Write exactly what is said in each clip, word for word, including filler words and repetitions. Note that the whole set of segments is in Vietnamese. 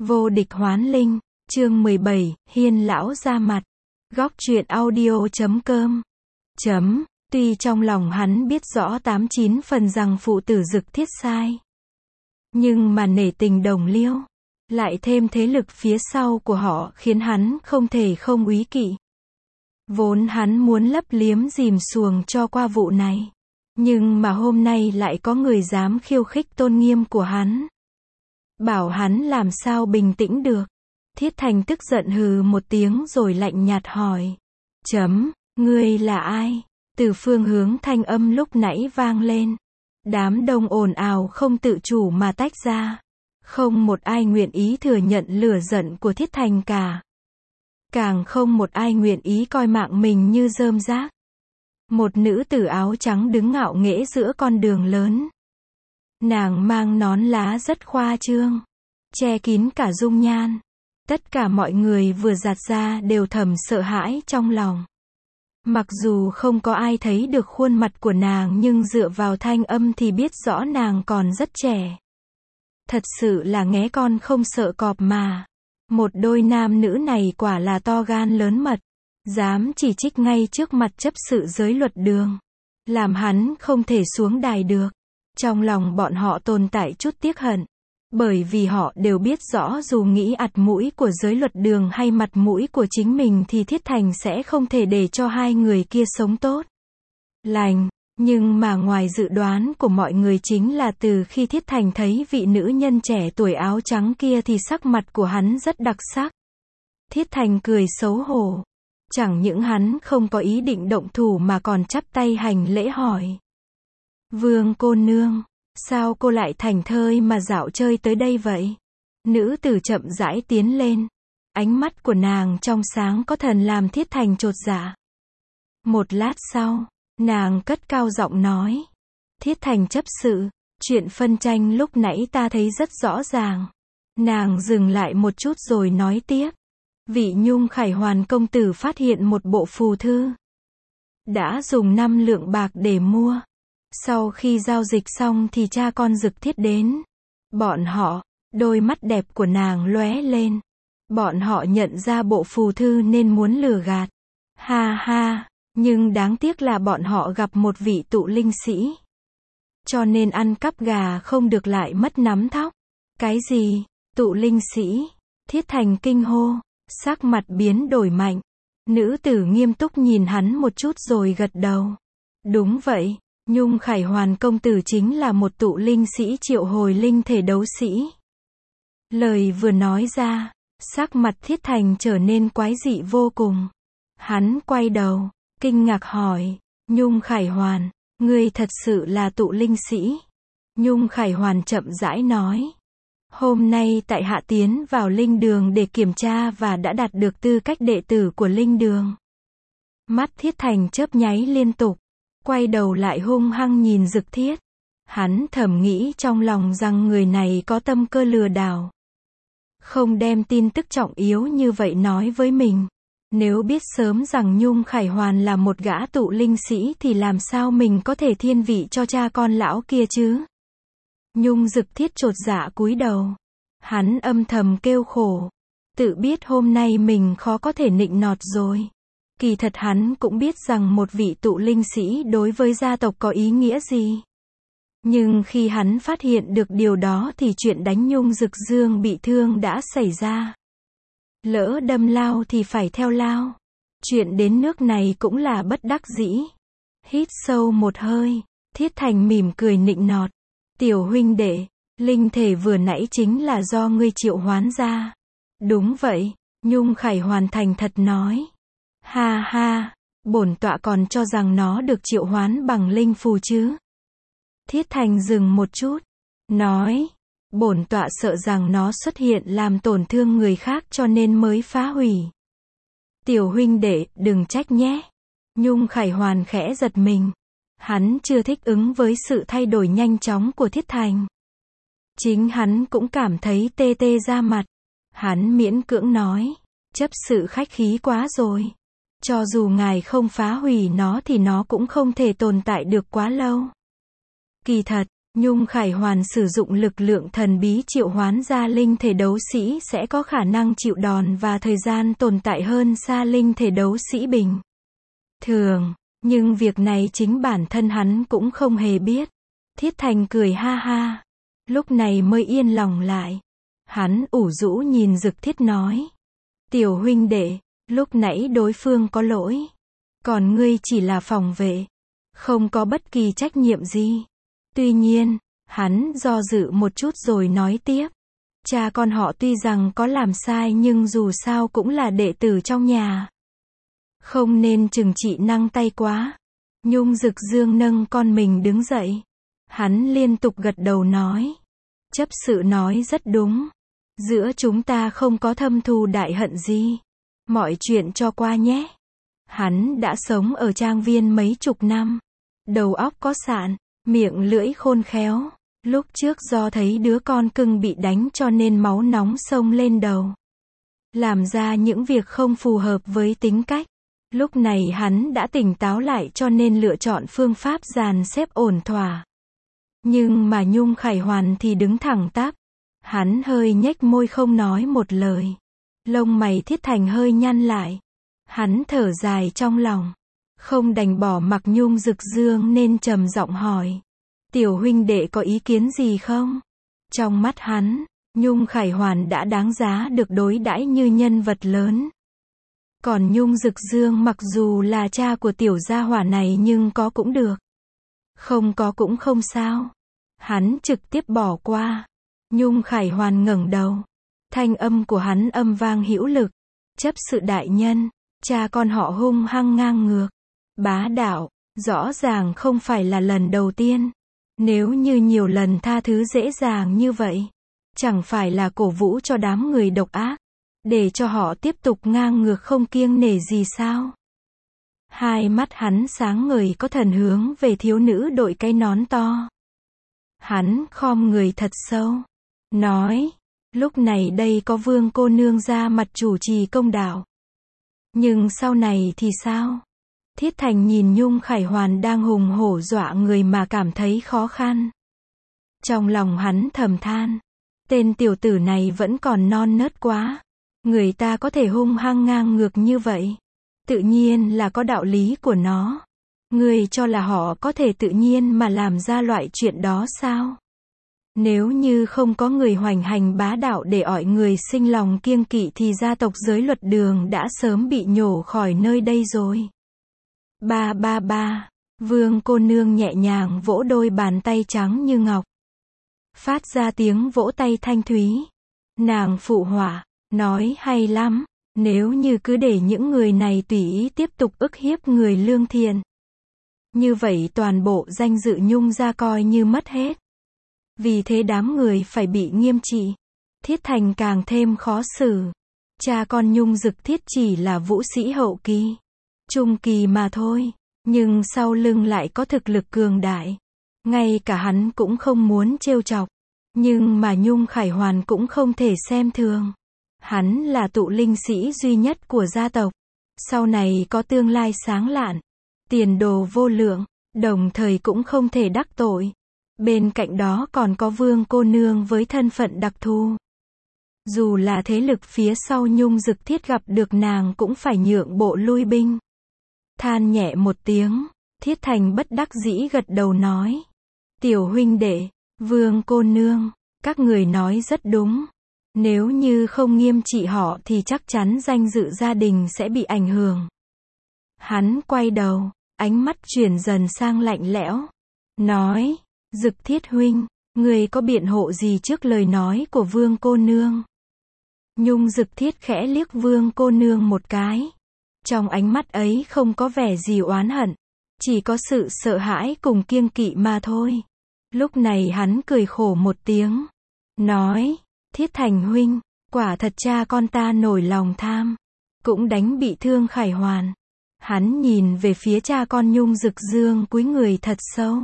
Vô địch hoán linh, chương mười bảy, Hiên lão ra mặt. Góc truyện audio chấm com. Chấm, tuy trong lòng hắn biết rõ tám chín phần rằng phụ tử Dực Thiết sai. Nhưng mà nể tình đồng liêu, lại thêm thế lực phía sau của họ khiến hắn không thể không úy kỵ. Vốn hắn muốn lấp liếm dìm xuồng cho qua vụ này. Nhưng mà hôm nay lại có người dám khiêu khích tôn nghiêm của hắn. Bảo hắn làm sao bình tĩnh được. Thiết Thành tức giận hừ một tiếng rồi lạnh nhạt hỏi. Chấm, ngươi là ai? Từ phương hướng thanh âm lúc nãy vang lên. Đám đông ồn ào không tự chủ mà tách ra. Không một ai nguyện ý thừa nhận lửa giận của Thiết Thành cả. Càng không một ai nguyện ý coi mạng mình như rơm rác. Một nữ tử áo trắng đứng ngạo nghễ giữa con đường lớn. Nàng mang nón lá rất khoa trương, che kín cả dung nhan. Tất cả mọi người vừa giạt ra đều thầm sợ hãi trong lòng. Mặc dù không có ai thấy được khuôn mặt của nàng nhưng dựa vào thanh âm thì biết rõ nàng còn rất trẻ. Thật sự là nghé con không sợ cọp mà. Một đôi nam nữ này quả là to gan lớn mật. Dám chỉ trích ngay trước mặt chấp sự giới luật đường. Làm hắn không thể xuống đài được. Trong lòng bọn họ tồn tại chút tiếc hận. Bởi vì họ đều biết rõ dù nghĩ ặt mũi của giới luật đường hay mặt mũi của chính mình thì Thiết Thành sẽ không thể để cho hai người kia sống tốt lành. Nhưng mà ngoài dự đoán của mọi người chính là từ khi Thiết Thành thấy vị nữ nhân trẻ tuổi áo trắng kia thì sắc mặt của hắn rất đặc sắc. Thiết Thành cười xấu hổ. Chẳng những hắn không có ý định động thủ mà còn chắp tay hành lễ hỏi. Vương cô nương, sao cô lại thành thơi mà dạo chơi tới đây vậy? Nữ tử chậm rãi tiến lên. Ánh mắt của nàng trong sáng có thần làm Thiết Thành chột dạ. Một lát sau, nàng cất cao giọng nói. Thiết Thành chấp sự, chuyện phân tranh lúc nãy ta thấy rất rõ ràng. Nàng dừng lại một chút rồi nói tiếp. Vị Nhung Khải Hoàn công tử phát hiện một bộ phù thư. Đã dùng năm lượng bạc để mua. Sau khi giao dịch xong thì cha con Dực Thiết đến. Bọn họ, đôi mắt đẹp của nàng lóe lên. Bọn họ nhận ra bộ phù thư nên muốn lừa gạt. Ha ha, nhưng đáng tiếc là bọn họ gặp một vị tụ linh sĩ. Cho nên ăn cắp gà không được lại mất nắm thóc. Cái gì? Tụ linh sĩ? Thiết Thành kinh hô. Sắc mặt biến đổi mạnh. Nữ tử nghiêm túc nhìn hắn một chút rồi gật đầu. Đúng vậy, Nhung Khải Hoàn công tử chính là một tụ linh sĩ triệu hồi linh thể đấu sĩ. Lời vừa nói ra, sắc mặt Thiết Thành trở nên quái dị vô cùng. Hắn quay đầu, kinh ngạc hỏi, Nhung Khải Hoàn, ngươi thật sự là tụ linh sĩ? Nhung Khải Hoàn chậm rãi nói. Hôm nay tại hạ tiến vào linh đường để kiểm tra và đã đạt được tư cách đệ tử của linh đường. Mắt Thiết Thành chớp nháy liên tục, quay đầu lại hung hăng nhìn Dực Thiết. Hắn thầm nghĩ trong lòng rằng người này có tâm cơ lừa đảo. Không đem tin tức trọng yếu như vậy nói với mình. Nếu biết sớm rằng Nhung Khải Hoàn là một gã tụ linh sĩ thì làm sao mình có thể thiên vị cho cha con lão kia chứ? Nhung Dực Thiết chột dạ cúi đầu. Hắn âm thầm kêu khổ. Tự biết hôm nay mình khó có thể nịnh nọt rồi. Kỳ thật hắn cũng biết rằng một vị tụ linh sĩ đối với gia tộc có ý nghĩa gì. Nhưng khi hắn phát hiện được điều đó thì chuyện đánh Nhung Dực Dương bị thương đã xảy ra. Lỡ đâm lao thì phải theo lao. Chuyện đến nước này cũng là bất đắc dĩ. Hít sâu một hơi, Thiết Thành mỉm cười nịnh nọt. Tiểu huynh đệ, linh thể vừa nãy chính là do ngươi triệu hoán ra. Đúng vậy, Nhung Khải Hoàn thành thật nói. Ha ha, bổn tọa còn cho rằng nó được triệu hoán bằng linh phù chứ. Thiết Thành dừng một chút, nói, bổn tọa sợ rằng nó xuất hiện làm tổn thương người khác cho nên mới phá hủy. Tiểu huynh đệ, đừng trách nhé. Nhung Khải Hoàn khẽ giật mình. Hắn chưa thích ứng với sự thay đổi nhanh chóng của Thiết Thành. Chính hắn cũng cảm thấy tê tê da mặt. Hắn miễn cưỡng nói, chấp sự khách khí quá rồi. Cho dù ngài không phá hủy nó thì nó cũng không thể tồn tại được quá lâu. Kỳ thật, Nhung Khải Hoàn sử dụng lực lượng thần bí triệu hoán ra linh thể đấu sĩ sẽ có khả năng chịu đòn và thời gian tồn tại hơn xa linh thể đấu sĩ bình thường. Nhưng việc này chính bản thân hắn cũng không hề biết. Thiết Thành cười ha ha. Lúc này mới yên lòng lại. Hắn ủ rũ nhìn Dực Thiết nói. Tiểu huynh đệ, lúc nãy đối phương có lỗi. Còn ngươi chỉ là phòng vệ. Không có bất kỳ trách nhiệm gì. Tuy nhiên, hắn do dự một chút rồi nói tiếp. Cha con họ tuy rằng có làm sai nhưng dù sao cũng là đệ tử trong nhà. Không nên trừng trị năng tay quá. Nhung Dực Dương nâng con mình đứng dậy. Hắn liên tục gật đầu nói. Chấp sự nói rất đúng. Giữa chúng ta không có thâm thù đại hận gì. Mọi chuyện cho qua nhé. Hắn đã sống ở trang viên mấy chục năm. Đầu óc có sạn, miệng lưỡi khôn khéo. Lúc trước do thấy đứa con cưng bị đánh cho nên máu nóng xông lên đầu. Làm ra những việc không phù hợp với tính cách. Lúc này hắn đã tỉnh táo lại cho nên lựa chọn phương pháp dàn xếp ổn thỏa. Nhưng mà Nhung Khải Hoàn thì đứng thẳng tắp. Hắn hơi nhếch môi không nói một lời. Lông mày Thiết Thành hơi nhăn lại. Hắn thở dài trong lòng. Không đành bỏ mặc Nhung Dực Dương nên trầm giọng hỏi. Tiểu huynh đệ có ý kiến gì không? Trong mắt hắn, Nhung Khải Hoàn đã đáng giá được đối đãi như nhân vật lớn. Còn Nhung Dực Dương mặc dù là cha của tiểu gia hỏa này nhưng có cũng được. Không có cũng không sao. Hắn trực tiếp bỏ qua. Nhung Khải Hoàn ngẩng đầu. Thanh âm của hắn âm vang hữu lực. Chấp sự đại nhân, cha con họ hung hăng ngang ngược. Bá đạo, rõ ràng không phải là lần đầu tiên. Nếu như nhiều lần tha thứ dễ dàng như vậy, chẳng phải là cổ vũ cho đám người độc ác, để cho họ tiếp tục ngang ngược không kiêng nể gì sao? Hai mắt hắn sáng ngời có thần hướng về thiếu nữ đội cái nón to. Hắn khom người thật sâu, nói, lúc này đây có Vương cô nương ra mặt chủ trì công đạo. Nhưng sau này thì sao? Thiết Thành nhìn Nhung Khải Hoàn đang hùng hổ dọa người mà cảm thấy khó khăn. Trong lòng hắn thầm than, tên tiểu tử này vẫn còn non nớt quá. Người ta có thể hung hăng ngang ngược như vậy. Tự nhiên là có đạo lý của nó. Người cho là họ có thể tự nhiên mà làm ra loại chuyện đó sao? Nếu như không có người hoành hành bá đạo để ỏi người sinh lòng kiêng kỵ thì gia tộc giới luật đường đã sớm bị nhổ khỏi nơi đây rồi. Ba ba ba, Vương cô nương nhẹ nhàng vỗ đôi bàn tay trắng như ngọc. Phát ra tiếng vỗ tay thanh thúy. Nàng phụ họa, nói hay lắm, nếu như cứ để những người này tùy ý tiếp tục ức hiếp người lương thiện. Như vậy toàn bộ danh dự Nhung gia coi như mất hết. Vì thế đám người phải bị nghiêm trị. Thiết Thành càng thêm khó xử. Cha con Nhung Dực Thiết chỉ là vũ sĩ hậu kỳ, trung kỳ mà thôi, nhưng sau lưng lại có thực lực cường đại. Ngay cả hắn cũng không muốn trêu chọc. Nhưng mà Nhung Khải Hoàn cũng không thể xem thường. Hắn là tụ linh sĩ duy nhất của gia tộc. Sau này có tương lai sáng lạn, tiền đồ vô lượng, đồng thời cũng không thể đắc tội. Bên cạnh đó còn có Vương cô nương với thân phận đặc thù. Dù là thế lực phía sau Nhung Dực Thiết gặp được nàng cũng phải nhượng bộ lui binh. Than nhẹ một tiếng, Thiết Thành bất đắc dĩ gật đầu nói. Tiểu huynh đệ, Vương cô nương, các người nói rất đúng. Nếu như không nghiêm trị họ thì chắc chắn danh dự gia đình sẽ bị ảnh hưởng. Hắn quay đầu, ánh mắt chuyển dần sang lạnh lẽo. Nói, Dực Thiết huynh, người có biện hộ gì trước lời nói của Vương cô nương? Nhung Dực Thiết khẽ liếc Vương cô nương một cái. Trong ánh mắt ấy không có vẻ gì oán hận, chỉ có sự sợ hãi cùng kiêng kỵ mà thôi. Lúc này hắn cười khổ một tiếng, nói, Thiết Thành huynh, quả thật cha con ta nổi lòng tham, cũng đánh bị thương Khải Hoàn. Hắn nhìn về phía cha con Nhung Dực Dương cúi người thật sâu.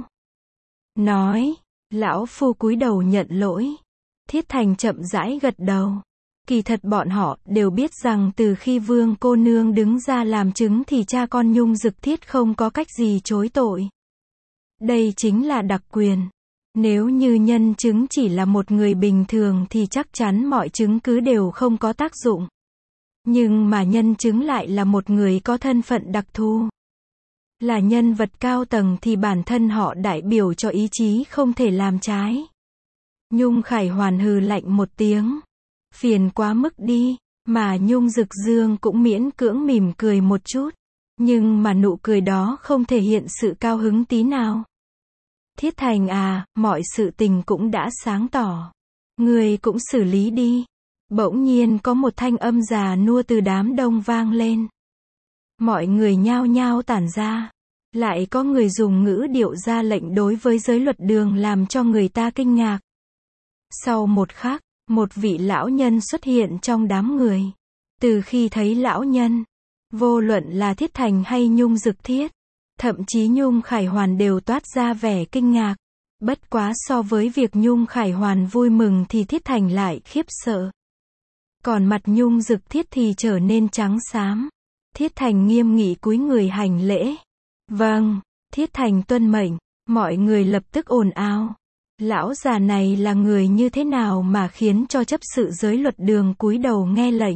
Nói, lão phu cúi đầu nhận lỗi. Thiết Thành chậm rãi gật đầu. Kỳ thật bọn họ đều biết rằng từ khi Vương cô nương đứng ra làm chứng thì cha con Nhung Dực Thiết không có cách gì chối tội. Đây chính là đặc quyền. Nếu như nhân chứng chỉ là một người bình thường thì chắc chắn mọi chứng cứ đều không có tác dụng. Nhưng mà nhân chứng lại là một người có thân phận đặc thù. Là nhân vật cao tầng thì bản thân họ đại biểu cho ý chí không thể làm trái. Nhung Khải Hoàn hừ lạnh một tiếng. Phiền quá mức đi, mà Nhung Dực Dương cũng miễn cưỡng mỉm cười một chút. Nhưng mà nụ cười đó không thể hiện sự cao hứng tí nào. Thiết Thành à, mọi sự tình cũng đã sáng tỏ. Ngươi cũng xử lý đi. Bỗng nhiên có một thanh âm già nua từ đám đông vang lên. Mọi người nhao nhao tản ra. Lại có người dùng ngữ điệu ra lệnh đối với giới luật đường làm cho người ta kinh ngạc. Sau một khắc, một vị lão nhân xuất hiện trong đám người. Từ khi thấy lão nhân, vô luận là Thiết Thành hay Nhung Dực Thiết, thậm chí Nhung Khải Hoàn đều toát ra vẻ kinh ngạc. Bất quá so với việc Nhung Khải Hoàn vui mừng thì Thiết Thành lại khiếp sợ. Còn mặt Nhung Dực Thiết thì trở nên trắng xám. Thiết Thành nghiêm nghị cúi người hành lễ. Vâng, Thiết Thành tuân mệnh. Mọi người lập tức ồn ào. Lão già này là người như thế nào mà khiến cho chấp sự giới luật đường cúi đầu nghe lệnh.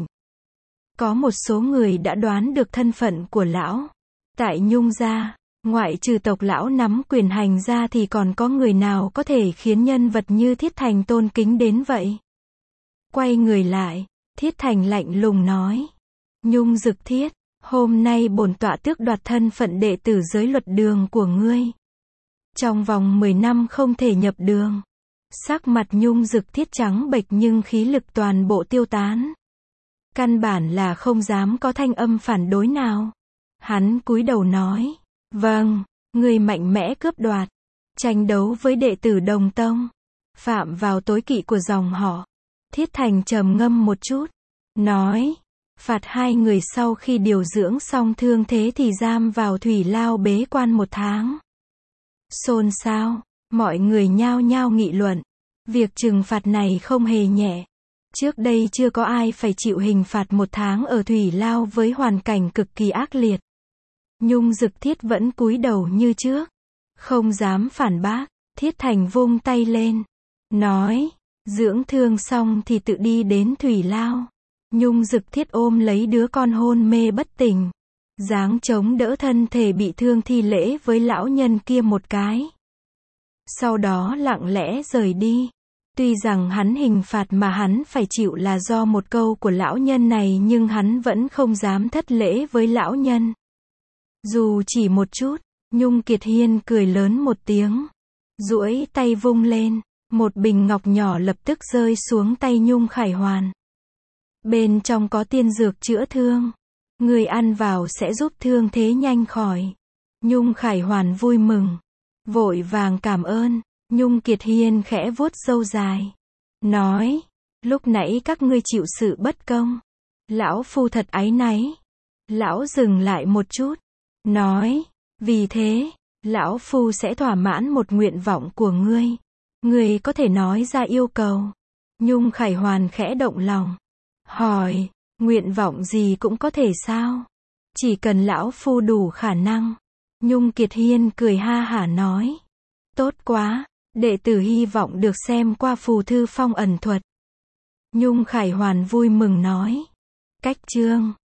Có một số người đã đoán được thân phận của lão. Tại Nhung gia, ngoại trừ tộc lão nắm quyền hành ra thì còn có người nào có thể khiến nhân vật như Thiết Thành tôn kính đến vậy. Quay người lại, Thiết Thành lạnh lùng nói. Nhung Dực Thiết, hôm nay bổn tọa tước đoạt thân phận đệ tử giới luật đường của ngươi. Trong vòng mười năm không thể nhập đường. Sắc mặt Nhung Dực Thiết trắng bệch nhưng khí lực toàn bộ tiêu tán. Căn bản là không dám có thanh âm phản đối nào. Hắn cúi đầu nói. Vâng, người mạnh mẽ cướp đoạt. Tranh đấu với đệ tử đồng tông. Phạm vào tối kỵ của dòng họ. Thiết Thành trầm ngâm một chút. Nói. Phạt hai người sau khi điều dưỡng xong thương thế thì giam vào thủy lao bế quan một tháng. Xôn xao. Mọi người nhao nhao nghị luận. Việc trừng phạt này không hề nhẹ. Trước đây chưa có ai phải chịu hình phạt một tháng ở thủy lao với hoàn cảnh cực kỳ ác liệt. Nhung Dực Thiết vẫn cúi đầu như trước. Không dám phản bác. Thiết Thành vung tay lên. Nói. Dưỡng thương xong thì tự đi đến thủy lao. Nhung Dực Thiết ôm lấy đứa con hôn mê bất tỉnh. Dáng chống đỡ thân thể bị thương thi lễ với lão nhân kia một cái. Sau đó lặng lẽ rời đi. Tuy rằng hắn hình phạt mà hắn phải chịu là do một câu của lão nhân này nhưng hắn vẫn không dám thất lễ với lão nhân. Dù chỉ một chút, Nhung Kiệt Hiên cười lớn một tiếng. Duỗi tay vung lên, một bình ngọc nhỏ lập tức rơi xuống tay Nhung Khải Hoàn. Bên trong có tiên dược chữa thương. Người ăn vào sẽ giúp thương thế nhanh khỏi. Nhung Khải Hoàn vui mừng. Vội vàng cảm ơn. Nhung Kiệt Hiên khẽ vuốt râu dài. Nói. Lúc nãy các ngươi chịu sự bất công. Lão phu thật áy náy. Lão dừng lại một chút. Nói. Vì thế, lão phu sẽ thỏa mãn một nguyện vọng của ngươi. Ngươi có thể nói ra yêu cầu. Nhung Khải Hoàn khẽ động lòng. Hỏi. Nguyện vọng gì cũng có thể sao? Chỉ cần lão phu đủ khả năng. Nhung Kiệt Hiên cười ha hả nói. Tốt quá, đệ tử hy vọng được xem qua phù thư phong ẩn thuật. Nhung Khải Hoàn vui mừng nói. Cách chương